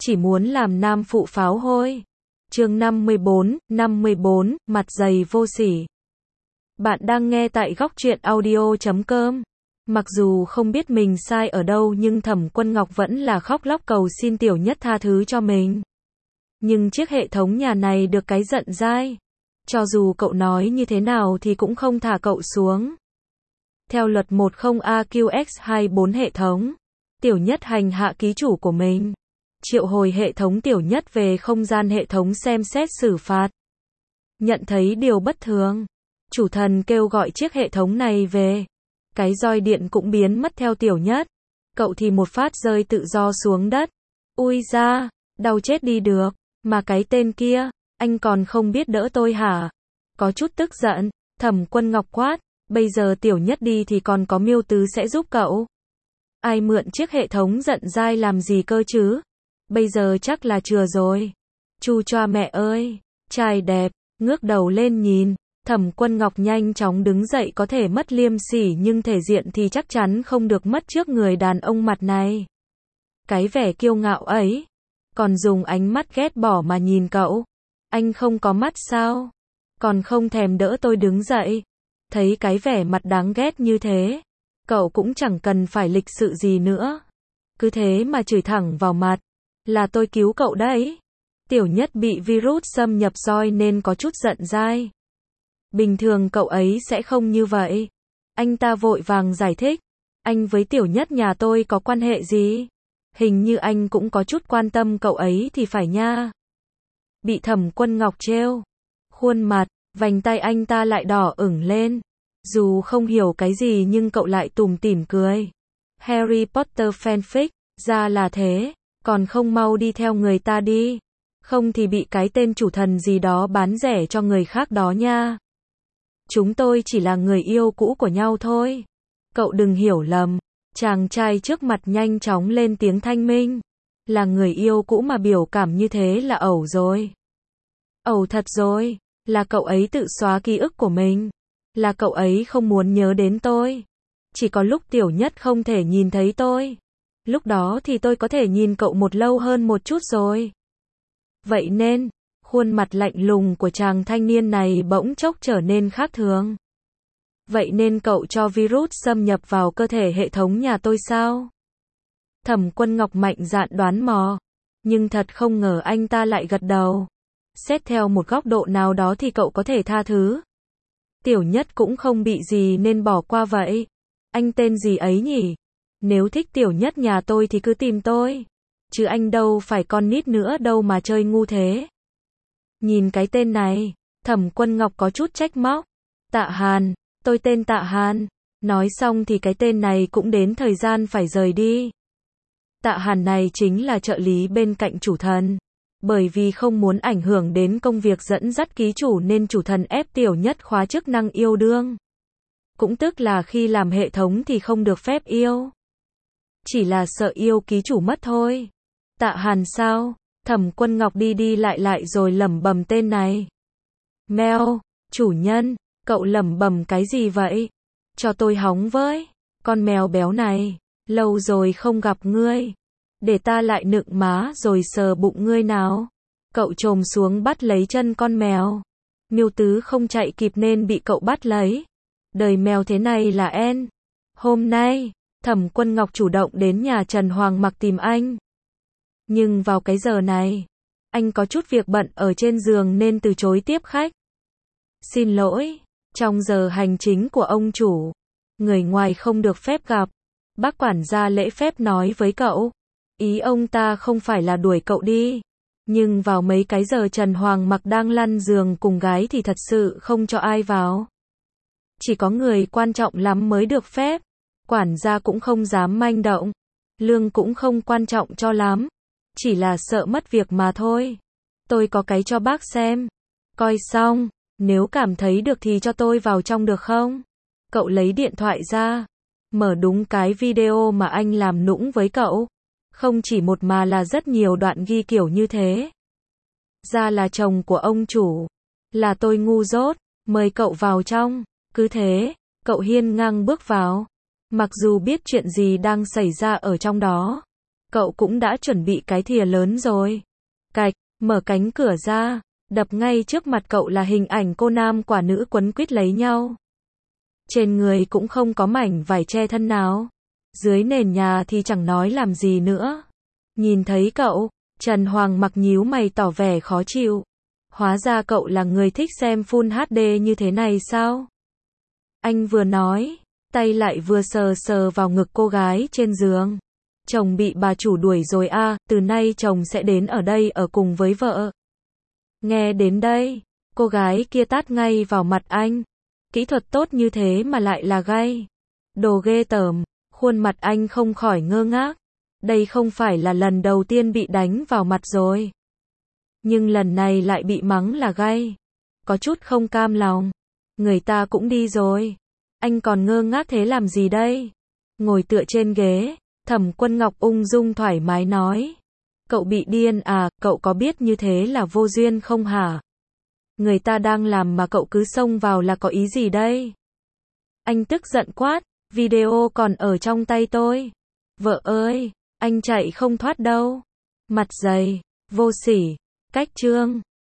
chỉ muốn làm nam phụ pháo hôi. Chương 54, mặt dày vô sỉ. Bạn đang nghe tại góc truyện audio.com. Mặc dù không biết mình sai ở đâu nhưng Thẩm Quân Ngọc vẫn là khóc lóc cầu xin Tiểu Nhất tha thứ cho mình. Nhưng chiếc hệ thống nhà này được cái giận dai. Cho dù cậu nói như thế nào thì cũng không thả cậu xuống. Theo luật 10AQX24 hệ thống, Tiểu Nhất hành hạ ký chủ của mình. Triệu hồi hệ thống Tiểu Nhất về không gian hệ thống xem xét xử phạt. Nhận thấy điều bất thường, chủ thần kêu gọi chiếc hệ thống này về. Cái roi điện cũng biến mất theo Tiểu Nhất. Cậu thì một phát rơi tự do xuống đất. Ui da, đau chết đi được. Mà cái tên kia, anh còn không biết đỡ tôi hả? Có chút tức giận, Thẩm Quân Ngọc quát. Bây giờ Tiểu Nhất đi thì còn có Miêu Tứ sẽ giúp cậu. Ai mượn chiếc hệ thống giận dai làm gì cơ chứ? Bây giờ chắc là chừa rồi. Chu choa mẹ ơi, trai đẹp, ngước đầu lên nhìn. Thẩm Quân Ngọc nhanh chóng đứng dậy, có thể mất liêm sỉ nhưng thể diện thì chắc chắn không được mất trước người đàn ông mặt này. Cái vẻ kiêu ngạo ấy, còn dùng ánh mắt ghét bỏ mà nhìn cậu. Anh không có mắt sao? Còn không thèm đỡ tôi đứng dậy. Thấy cái vẻ mặt đáng ghét như thế, cậu cũng chẳng cần phải lịch sự gì nữa. Cứ thế mà chửi thẳng vào mặt. Là tôi cứu cậu đấy. Tiểu Nhất bị virus xâm nhập roi nên có chút giận dai. Bình thường cậu ấy sẽ không như vậy. Anh ta vội vàng giải thích. Anh với Tiểu Nhất nhà tôi có quan hệ gì? Hình như anh cũng có chút quan tâm cậu ấy thì phải nha. Bị Thẩm Quân Ngọc trêu. Khuôn mặt, vành tay anh ta lại đỏ ửng lên. Dù không hiểu cái gì nhưng cậu lại tủm tỉm cười. Harry Potter fanfic, ra là thế. Còn không mau đi theo người ta đi. Không thì bị cái tên chủ thần gì đó bán rẻ cho người khác đó nha. Chúng tôi chỉ là người yêu cũ của nhau thôi. Cậu đừng hiểu lầm. Chàng trai trước mặt nhanh chóng lên tiếng thanh minh. Là người yêu cũ mà biểu cảm như thế là ẩu rồi. Ẩu thật rồi. Là cậu ấy tự xóa ký ức của mình. Là cậu ấy không muốn nhớ đến tôi. Chỉ có lúc Tiểu Nhất không thể nhìn thấy tôi. Lúc đó thì tôi có thể nhìn cậu một lâu hơn một chút rồi. Vậy nên, khuôn mặt lạnh lùng của chàng thanh niên này bỗng chốc trở nên khác thường. Vậy nên cậu cho virus xâm nhập vào cơ thể hệ thống nhà tôi sao? Thẩm Quân Ngọc mạnh dạn đoán mò. Nhưng thật không ngờ anh ta lại gật đầu. Xét theo một góc độ nào đó thì cậu có thể tha thứ. Tiểu Nhất cũng không bị gì nên bỏ qua vậy. Anh tên gì ấy nhỉ? Nếu thích Tiểu Nhất nhà tôi thì cứ tìm tôi. Chứ anh đâu phải con nít nữa đâu mà chơi ngu thế. Nhìn cái tên này, Thẩm Quân Ngọc có chút trách móc. Tạ Hàn, tôi tên Tạ Hàn. Nói xong thì cái tên này cũng đến thời gian phải rời đi. Tạ Hàn này chính là trợ lý bên cạnh chủ thần. Bởi vì không muốn ảnh hưởng đến công việc dẫn dắt ký chủ nên chủ thần ép Tiểu Nhất khóa chức năng yêu đương. Cũng tức là khi làm hệ thống thì không được phép yêu. Chỉ là sợ yêu ký chủ mất thôi. Tạ Hàn sao? Thẩm Quân Ngọc đi đi lại rồi lẩm bẩm tên này. Mèo, chủ nhân, cậu lẩm bẩm cái gì vậy? Cho tôi hóng với. Con mèo béo này, lâu rồi không gặp ngươi. Để ta lại nựng má rồi sờ bụng ngươi nào. Cậu chồm xuống bắt lấy chân con mèo. Miêu Tứ không chạy kịp nên bị cậu bắt lấy. Đời mèo thế này là en. Hôm nay, Thẩm Quân Ngọc chủ động đến nhà Trần Hoàng Mặc tìm anh. Nhưng vào cái giờ này, anh có chút việc bận ở trên giường nên từ chối tiếp khách. Xin lỗi, trong giờ hành chính của ông chủ, người ngoài không được phép gặp. Bác quản gia lễ phép nói với cậu. Ý ông ta không phải là đuổi cậu đi. Nhưng vào mấy cái giờ Trần Hoàng Mặc đang lăn giường cùng gái thì thật sự không cho ai vào. Chỉ có người quan trọng lắm mới được phép. Quản gia cũng không dám manh động. Lương cũng không quan trọng cho lắm. Chỉ là sợ mất việc mà thôi. Tôi có cái cho bác xem. Coi xong, nếu cảm thấy được thì cho tôi vào trong được không? Cậu lấy điện thoại ra. Mở đúng cái video mà anh làm nũng với cậu. Không chỉ một mà là rất nhiều đoạn ghi kiểu như thế. Ra là chồng của ông chủ. Là tôi ngu dốt. Mời cậu vào trong. Cứ thế, cậu hiên ngang bước vào. Mặc dù biết chuyện gì đang xảy ra ở trong đó. Cậu cũng đã chuẩn bị cái thìa lớn rồi. Cạch, mở cánh cửa ra, đập ngay trước mặt cậu là hình ảnh cô nam quả nữ quấn quýt lấy nhau. Trên người cũng không có mảnh vải che thân nào. Dưới nền nhà thì chẳng nói làm gì nữa. Nhìn thấy cậu, Trần Hoàng Mặc nhíu mày tỏ vẻ khó chịu. Hóa ra cậu là người thích xem Full HD như thế này sao? Anh vừa nói, tay lại vừa sờ sờ vào ngực cô gái trên giường. Chồng bị bà chủ đuổi rồi à, từ nay chồng sẽ đến ở đây ở cùng với vợ. Nghe đến đây, cô gái kia tát ngay vào mặt anh. Kỹ thuật tốt như thế mà lại là gay. Đồ ghê tởm, khuôn mặt anh không khỏi ngơ ngác. Đây không phải là lần đầu tiên bị đánh vào mặt rồi. Nhưng lần này lại bị mắng là gay. Có chút không cam lòng. Người ta cũng đi rồi. Anh còn ngơ ngác thế làm gì đây? Ngồi tựa trên ghế, Thẩm Quân Ngọc ung dung thoải mái nói. Cậu bị điên à, cậu có biết như thế là vô duyên không hả? Người ta đang làm mà cậu cứ xông vào là có ý gì đây? Anh tức giận quát, video còn ở trong tay tôi. Vợ ơi, anh chạy không thoát đâu. Mặt dày, vô sỉ, cách chương.